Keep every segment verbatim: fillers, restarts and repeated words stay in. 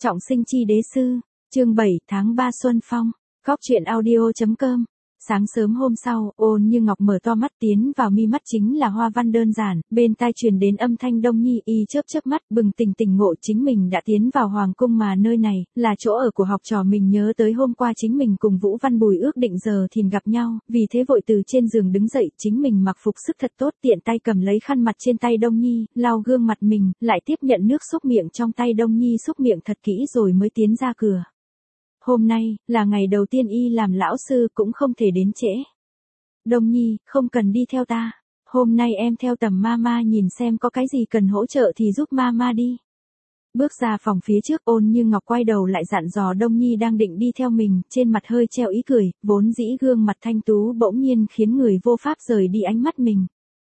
Trọng sinh chi đế sư, chương bảy tháng ba Xuân Phong, góc truyện audio.com. Sáng sớm hôm sau, Ôn Như Ngọc mở to mắt, tiến vào mi mắt chính là hoa văn đơn giản, bên tai truyền đến âm thanh Đông Nhi y chớp chớp mắt, bừng tỉnh tỉnh ngộ chính mình đã tiến vào hoàng cung mà nơi này, là chỗ ở của học trò mình, nhớ tới hôm qua chính mình cùng Vũ Văn Bùi ước định giờ thìn gặp nhau, vì thế vội từ trên giường đứng dậy, chính mình mặc phục sức thật tốt, tiện tay cầm lấy khăn mặt trên tay Đông Nhi, lau gương mặt mình, lại tiếp nhận nước xúc miệng trong tay Đông Nhi xúc miệng thật kỹ rồi mới tiến ra cửa. Hôm nay, là ngày đầu tiên y làm lão sư, cũng không thể đến trễ. Đông Nhi, không cần đi theo ta. Hôm nay em theo Tầm Mama nhìn xem có cái gì cần hỗ trợ thì giúp Mama đi. Bước ra phòng phía trước, Ôn Như Ngọc quay đầu lại dặn dò Đông Nhi đang định đi theo mình, trên mặt hơi treo ý cười, vốn dĩ gương mặt thanh tú bỗng nhiên khiến người vô pháp rời đi ánh mắt mình.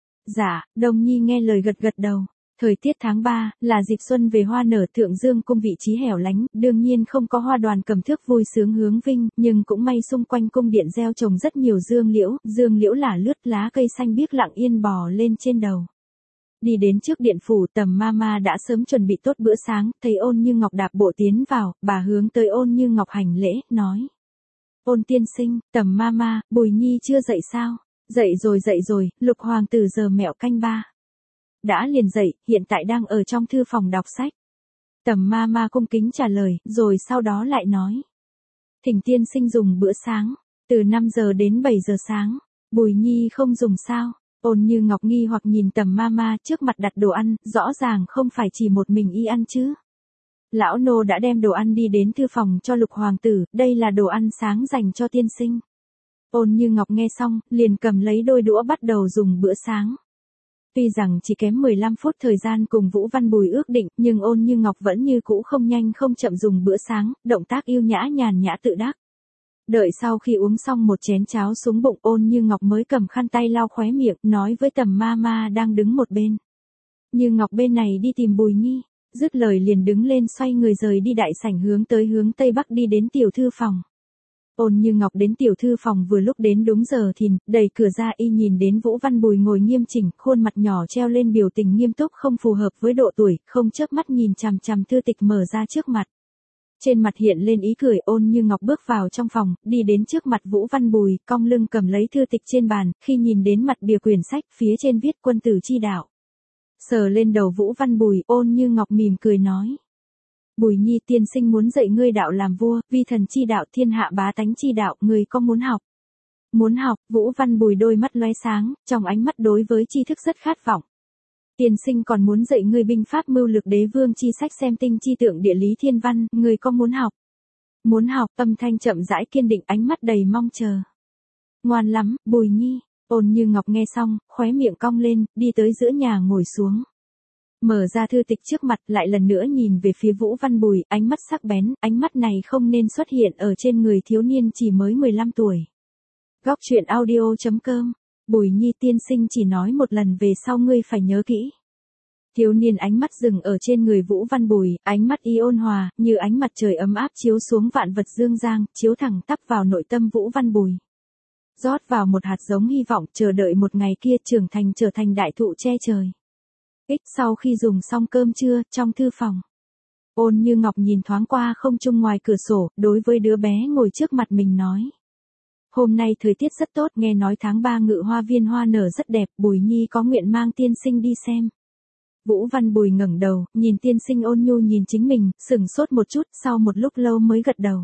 Dạ, Đông Nhi nghe lời gật gật đầu. Thời tiết tháng ba, là dịp xuân về hoa nở, Thượng Dương cung vị trí hẻo lánh, đương nhiên không có hoa đoàn cầm thước vui sướng hướng vinh, nhưng cũng may xung quanh cung điện gieo trồng rất nhiều dương liễu, dương liễu là lướt lá cây xanh biếc lặng yên bò lên trên đầu. Đi đến trước điện phủ, Tầm Mama đã sớm chuẩn bị tốt bữa sáng, thấy Ôn Như Ngọc đạp bộ tiến vào, bà hướng tới Ôn Như Ngọc hành lễ, nói. Ôn tiên sinh, Tầm Mama, Bùi Nhi chưa dậy sao? Dậy rồi dậy rồi, Lục hoàng tử giờ mẹo canh ba. Đã liền dậy, hiện tại đang ở trong thư phòng đọc sách. Tầm Mama cung kính trả lời, rồi sau đó lại nói. Thỉnh tiên sinh dùng bữa sáng, từ năm giờ đến bảy giờ sáng, Bùi Nhi không dùng sao? Ôn Như Ngọc nghi hoặc nhìn Tầm Mama, trước mặt đặt đồ ăn, rõ ràng không phải chỉ một mình y ăn chứ. Lão nô đã đem đồ ăn đi đến thư phòng cho Lục hoàng tử, đây là đồ ăn sáng dành cho tiên sinh. Ôn Như Ngọc nghe xong, liền cầm lấy đôi đũa bắt đầu dùng bữa sáng. Tuy rằng chỉ kém mười lăm phút thời gian cùng Vũ Văn Bùi ước định, nhưng Ôn Như Ngọc vẫn như cũ không nhanh không chậm dùng bữa sáng, động tác yêu nhã nhàn nhã tự đắc. Đợi sau khi uống xong một chén cháo xuống bụng, Ôn Như Ngọc mới cầm khăn tay lau khóe miệng, nói với Tầm Mama đang đứng một bên. Như Ngọc bên này đi tìm Bùi Nhi, dứt lời liền đứng lên xoay người rời đi đại sảnh hướng tới hướng Tây Bắc đi đến tiểu thư phòng. Ôn Như Ngọc đến tiểu thư phòng vừa lúc đến đúng giờ thìn, đẩy cửa ra y nhìn đến Vũ Văn Bùi ngồi nghiêm chỉnh, khuôn mặt nhỏ treo lên biểu tình nghiêm túc không phù hợp với độ tuổi, không chớp mắt nhìn chằm chằm thư tịch mở ra trước mặt. Trên mặt hiện lên ý cười, Ôn Như Ngọc bước vào trong phòng, đi đến trước mặt Vũ Văn Bùi, cong lưng cầm lấy thư tịch trên bàn, khi nhìn đến mặt bìa quyển sách, phía trên viết quân tử chi đạo. Sờ lên đầu Vũ Văn Bùi, Ôn Như Ngọc mỉm cười nói. Bùi Nhi tiên sinh muốn dạy ngươi đạo làm vua, vi thần chi đạo, thiên hạ bá tánh chi đạo, ngươi có muốn học? Muốn học, Vũ Văn Bùi đôi mắt lóe sáng, trong ánh mắt đối với tri thức rất khát vọng. Tiên sinh còn muốn dạy ngươi binh pháp mưu lược đế vương chi sách xem tinh chi tượng địa lý thiên văn, ngươi có muốn học? Muốn học, âm thanh chậm rãi kiên định, ánh mắt đầy mong chờ. Ngoan lắm, Bùi Nhi. Ôn Như Ngọc nghe xong, khóe miệng cong lên, đi tới giữa nhà ngồi xuống. Mở ra thư tịch trước mặt, lại lần nữa nhìn về phía Vũ Văn Bùi, ánh mắt sắc bén, ánh mắt này không nên xuất hiện ở trên người thiếu niên chỉ mới mười lăm tuổi. Góc truyện audio.com. Bùi Nhi tiên sinh chỉ nói một lần, về sau ngươi phải nhớ kỹ. Thiếu niên ánh mắt dừng ở trên người Vũ Văn Bùi, ánh mắt y ôn hòa, như ánh mặt trời ấm áp chiếu xuống vạn vật dương giang, chiếu thẳng tắp vào nội tâm Vũ Văn Bùi. Rót vào một hạt giống hy vọng, chờ đợi một ngày kia trưởng thành trở thành đại thụ che trời. Ít sau khi dùng xong cơm trưa, trong thư phòng. Ôn Như Ngọc nhìn thoáng qua không trung ngoài cửa sổ, đối với đứa bé ngồi trước mặt mình nói. Hôm nay thời tiết rất tốt, nghe nói tháng ba Ngự Hoa Viên hoa nở rất đẹp, Bùi Nhi có nguyện mang tiên sinh đi xem. Vũ Văn Bùi ngẩng đầu, nhìn tiên sinh ôn nhu nhìn chính mình, sửng sốt một chút, sau một lúc lâu mới gật đầu.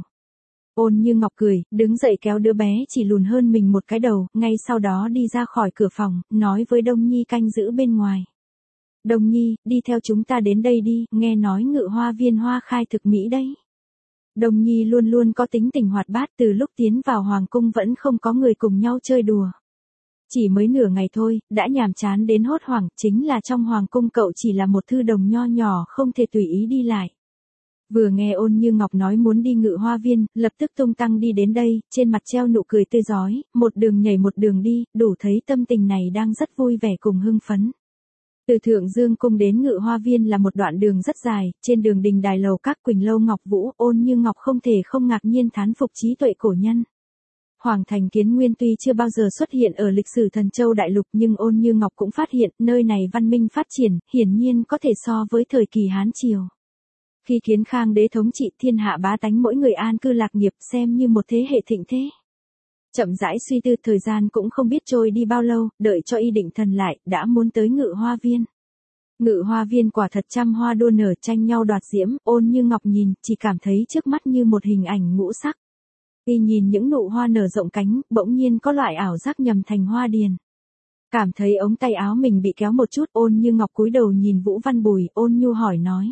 Ôn Như Ngọc cười, đứng dậy kéo đứa bé chỉ lùn hơn mình một cái đầu, ngay sau đó đi ra khỏi cửa phòng, nói với Đông Nhi canh giữ bên ngoài. Đông Nhi, đi theo chúng ta đến đây đi, nghe nói Ngự Hoa Viên hoa khai thực mỹ đấy. Đông Nhi luôn luôn có tính tình hoạt bát, từ lúc tiến vào hoàng cung vẫn không có người cùng nhau chơi đùa. Chỉ mới nửa ngày thôi, đã nhàm chán đến hốt hoảng, chính là trong hoàng cung cậu chỉ là một thư đồng nho nhỏ không thể tùy ý đi lại. Vừa nghe Ôn Như Ngọc nói muốn đi Ngự Hoa Viên, lập tức tung tăng đi đến đây, trên mặt treo nụ cười tươi rói, một đường nhảy một đường đi, đủ thấy tâm tình này đang rất vui vẻ cùng hưng phấn. Từ Thượng Dương cung đến Ngự Hoa Viên là một đoạn đường rất dài, trên đường đình đài lầu các Quỳnh Lâu Ngọc Vũ, Ôn Như Ngọc không thể không ngạc nhiên thán phục trí tuệ cổ nhân. Hoàng thành Kiến Nguyên tuy chưa bao giờ xuất hiện ở lịch sử Thần Châu Đại Lục, nhưng Ôn Như Ngọc cũng phát hiện nơi này văn minh phát triển, hiển nhiên có thể so với thời kỳ Hán Triều. Khi Kiến Khang đế thống trị thiên hạ bá tánh mỗi người an cư lạc nghiệp xem như một thế hệ thịnh thế. Chậm rãi suy tư thời gian cũng không biết trôi đi bao lâu, đợi cho Y Định Thần lại, đã muốn tới Ngự Hoa Viên. Ngự Hoa Viên quả thật trăm hoa đua nở tranh nhau đoạt diễm, Ôn Như Ngọc nhìn, chỉ cảm thấy trước mắt như một hình ảnh ngũ sắc. Y nhìn những nụ hoa nở rộng cánh, bỗng nhiên có loại ảo giác nhầm thành hoa điền. Cảm thấy ống tay áo mình bị kéo một chút, Ôn Như Ngọc cúi đầu nhìn Vũ Văn Bùi, ôn nhu hỏi nói.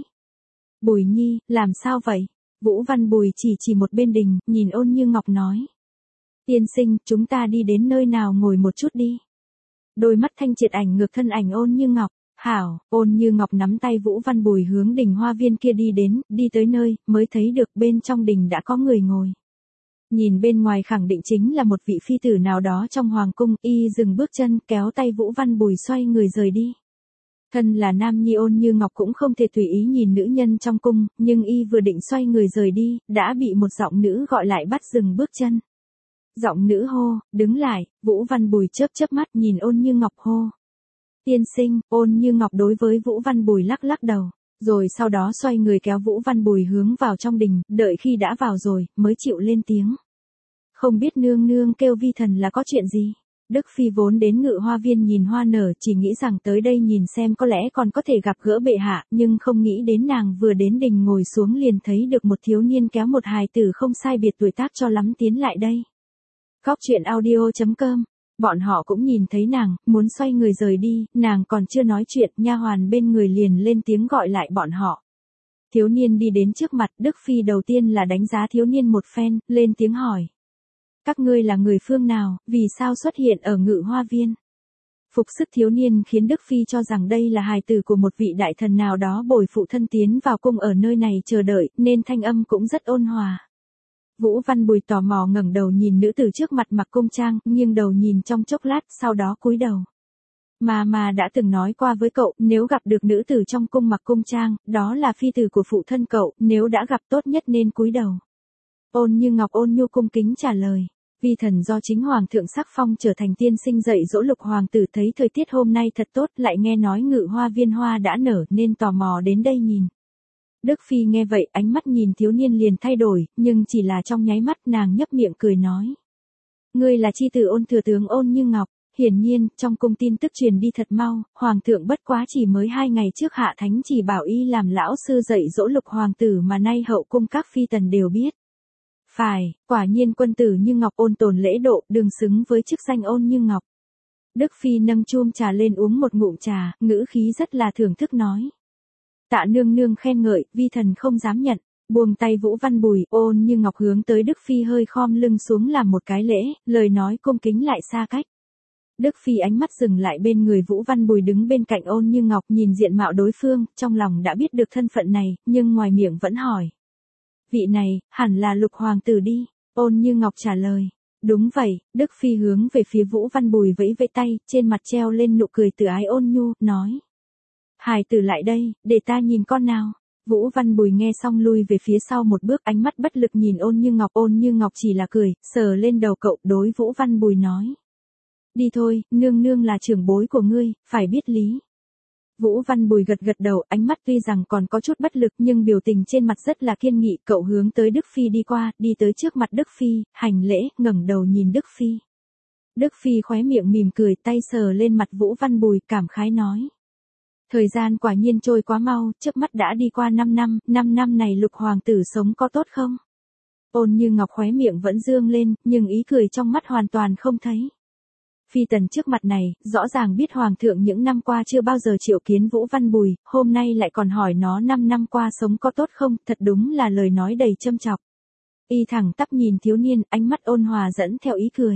Bùi Nhi, làm sao vậy? Vũ Văn Bùi chỉ chỉ một bên đình, nhìn Ôn Như Ngọc nói. Tiên sinh, chúng ta đi đến nơi nào ngồi một chút đi. Đôi mắt thanh triệt ảnh ngược thân ảnh Ôn Như Ngọc. Hảo, Ôn Như Ngọc nắm tay Vũ Văn Bùi hướng đình hoa viên kia đi đến, đi tới nơi, mới thấy được bên trong đình đã có người ngồi. Nhìn bên ngoài khẳng định chính là một vị phi tử nào đó trong hoàng cung, Y dừng bước chân, kéo tay Vũ Văn Bùi xoay người rời đi. Thân là nam nhi Ôn Như Ngọc cũng không thể tùy ý nhìn nữ nhân trong cung, nhưng Y vừa định xoay người rời đi, đã bị một giọng nữ gọi lại bắt dừng bước chân. Giọng nữ hô, đứng lại, Vũ Văn Bùi chớp chớp mắt nhìn Ôn Như Ngọc hô. Tiên sinh, Ôn Như Ngọc đối với Vũ Văn Bùi lắc lắc đầu, rồi sau đó xoay người kéo Vũ Văn Bùi hướng vào trong đình, đợi khi đã vào rồi, mới chịu lên tiếng. Không biết nương nương kêu vi thần là có chuyện gì? Đức Phi vốn đến Ngự Hoa Viên nhìn hoa nở, chỉ nghĩ rằng tới đây nhìn xem có lẽ còn có thể gặp gỡ bệ hạ, nhưng không nghĩ đến nàng vừa đến đình ngồi xuống liền thấy được một thiếu niên kéo một hài tử không sai biệt tuổi tác cho lắm tiến lại đây. Góc truyện audio chấm com. Bọn họ cũng nhìn thấy nàng, muốn xoay người rời đi, nàng còn chưa nói chuyện, nha hoàn bên người liền lên tiếng gọi lại bọn họ. Thiếu niên đi đến trước mặt, Đức Phi đầu tiên là đánh giá thiếu niên một phen, lên tiếng hỏi. Các ngươi là người phương nào, vì sao xuất hiện ở Ngự Hoa Viên? Phục sức thiếu niên khiến Đức Phi cho rằng đây là hài tử của một vị đại thần nào đó bồi phụ thân tiến vào cung ở nơi này chờ đợi, nên thanh âm cũng rất ôn hòa. Vũ Văn Bùi tò mò ngẩng đầu nhìn nữ tử trước mặt mặc cung trang, nghiêng đầu nhìn trong chốc lát, sau đó cúi đầu. Mà mà đã từng nói qua với cậu, nếu gặp được nữ tử trong cung mặc cung trang, đó là phi tử của phụ thân cậu, nếu đã gặp tốt nhất nên cúi đầu. Ôn Như Ngọc ôn nhu cung kính trả lời. Vi thần do chính hoàng thượng sắc phong trở thành tiên sinh dạy dỗ Lục hoàng tử, thấy thời tiết hôm nay thật tốt, lại nghe nói Ngự Hoa Viên hoa đã nở nên tò mò đến đây nhìn. Đức Phi nghe vậy, ánh mắt nhìn thiếu niên liền thay đổi, nhưng chỉ là trong nháy mắt, nàng nhấp miệng cười nói. Ngươi là chi tử Ôn thừa tướng Ôn Như Ngọc. Hiển nhiên, trong cung tin tức truyền đi thật mau, hoàng thượng bất quá chỉ mới hai ngày trước hạ thánh chỉ bảo y làm lão sư dạy dỗ Lục hoàng tử mà nay hậu cung các phi tần đều biết. Phải, quả nhiên quân tử như Ngọc ôn tồn lễ độ, đừng xứng với chức danh Ôn Như Ngọc. Đức Phi nâng chum trà lên uống một ngụm trà, ngữ khí rất là thưởng thức nói. Tạ nương nương khen ngợi, vi thần không dám nhận. Buông tay Vũ Văn Bùi, Ôn Như Ngọc hướng tới Đức Phi hơi khom lưng xuống làm một cái lễ, lời nói cung kính lại xa cách. Đức Phi ánh mắt dừng lại bên người Vũ Văn Bùi đứng bên cạnh Ôn Như Ngọc, nhìn diện mạo đối phương, trong lòng đã biết được thân phận này, nhưng ngoài miệng vẫn hỏi. Vị này, hẳn là Lục hoàng tử đi. Ôn Như Ngọc trả lời. Đúng vậy, Đức Phi hướng về phía Vũ Văn Bùi vẫy vẫy tay, trên mặt treo lên nụ cười từ ái ôn nhu, nói. Hài tử lại đây, để ta nhìn con nào. Vũ Văn Bùi nghe xong lui về phía sau một bước, ánh mắt bất lực nhìn Ôn Như Ngọc. Ôn Như Ngọc chỉ là cười, sờ lên đầu cậu, đối Vũ Văn Bùi nói. Đi thôi, nương nương là trưởng bối của ngươi, phải biết lý. Vũ Văn Bùi gật gật đầu, ánh mắt tuy rằng còn có chút bất lực nhưng biểu tình trên mặt rất là kiên nghị. Cậu hướng tới Đức Phi đi qua, đi tới trước mặt Đức Phi, hành lễ, ngẩng đầu nhìn Đức Phi. Đức Phi khóe miệng mỉm cười, tay sờ lên mặt Vũ Văn Bùi, cảm khái nói. Thời gian quả nhiên trôi quá mau, trước mắt đã đi qua năm năm, năm năm này Lục hoàng tử sống có tốt không? Ôn Như Ngọc khóe miệng vẫn dương lên, nhưng ý cười trong mắt hoàn toàn không thấy. Phi tần trước mặt này, rõ ràng biết hoàng thượng những năm qua chưa bao giờ triệu kiến Vũ Văn Bùi, hôm nay lại còn hỏi nó năm năm qua sống có tốt không, thật đúng là lời nói đầy châm chọc. Y thẳng tắp nhìn thiếu niên, ánh mắt ôn hòa dẫn theo ý cười.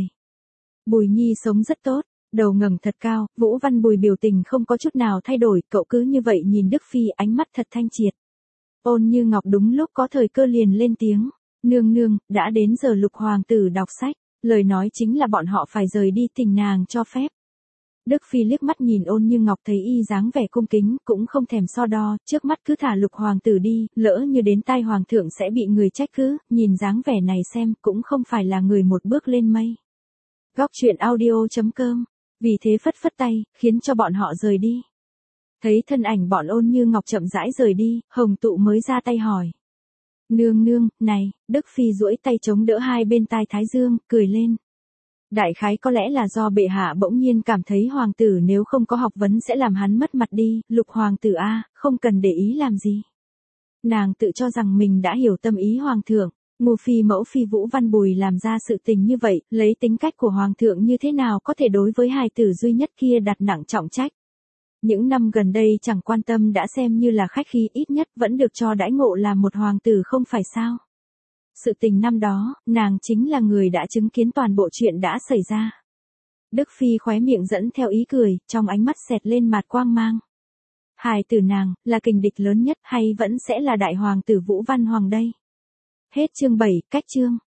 Bùi Nhi sống rất tốt, đầu ngẩng thật cao, Vũ Văn Bùi biểu tình không có chút nào thay đổi, cậu cứ như vậy nhìn Đức Phi, ánh mắt thật thanh triệt. Ôn Như Ngọc đúng lúc có thời cơ liền lên tiếng, nương nương, đã đến giờ Lục hoàng tử đọc sách. Lời nói chính là bọn họ phải rời đi, tình nàng cho phép. Đức Phi liếc mắt nhìn Ôn Như Ngọc thấy y dáng vẻ cung kính, cũng không thèm so đo, trước mắt cứ thả Lục hoàng tử đi, lỡ như đến tai hoàng thượng sẽ bị người trách cứ, nhìn dáng vẻ này xem cũng không phải là người một bước lên mây. Góc truyện audio chấm com. Vì thế phất phất tay, khiến cho bọn họ rời đi. Thấy thân ảnh bọn Ôn Như Ngọc chậm rãi rời đi, Hồng Tụ mới ra tay hỏi. Nương nương, này, Đức Phi duỗi tay chống đỡ hai bên tai Thái Dương, cười lên. Đại khái có lẽ là do bệ hạ bỗng nhiên cảm thấy hoàng tử nếu không có học vấn sẽ làm hắn mất mặt đi, Lục hoàng tử a, không cần để ý làm gì. Nàng tự cho rằng mình đã hiểu tâm ý hoàng thượng, Ngô phi mẫu phi Vũ Văn Bùi làm ra sự tình như vậy, lấy tính cách của hoàng thượng như thế nào có thể đối với hài tử duy nhất kia đặt nặng trọng trách. Những năm gần đây chẳng quan tâm đã xem như là khách khí, ít nhất vẫn được cho đãi ngộ là một hoàng tử không phải sao. Sự tình năm đó, nàng chính là người đã chứng kiến toàn bộ chuyện đã xảy ra. Đức Phi khóe miệng dẫn theo ý cười, trong ánh mắt xẹt lên mạt quang mang. Hài tử nàng, là kình địch lớn nhất hay vẫn sẽ là đại hoàng tử Vũ Văn Hoàng đây? Hết chương bảy, cách chương.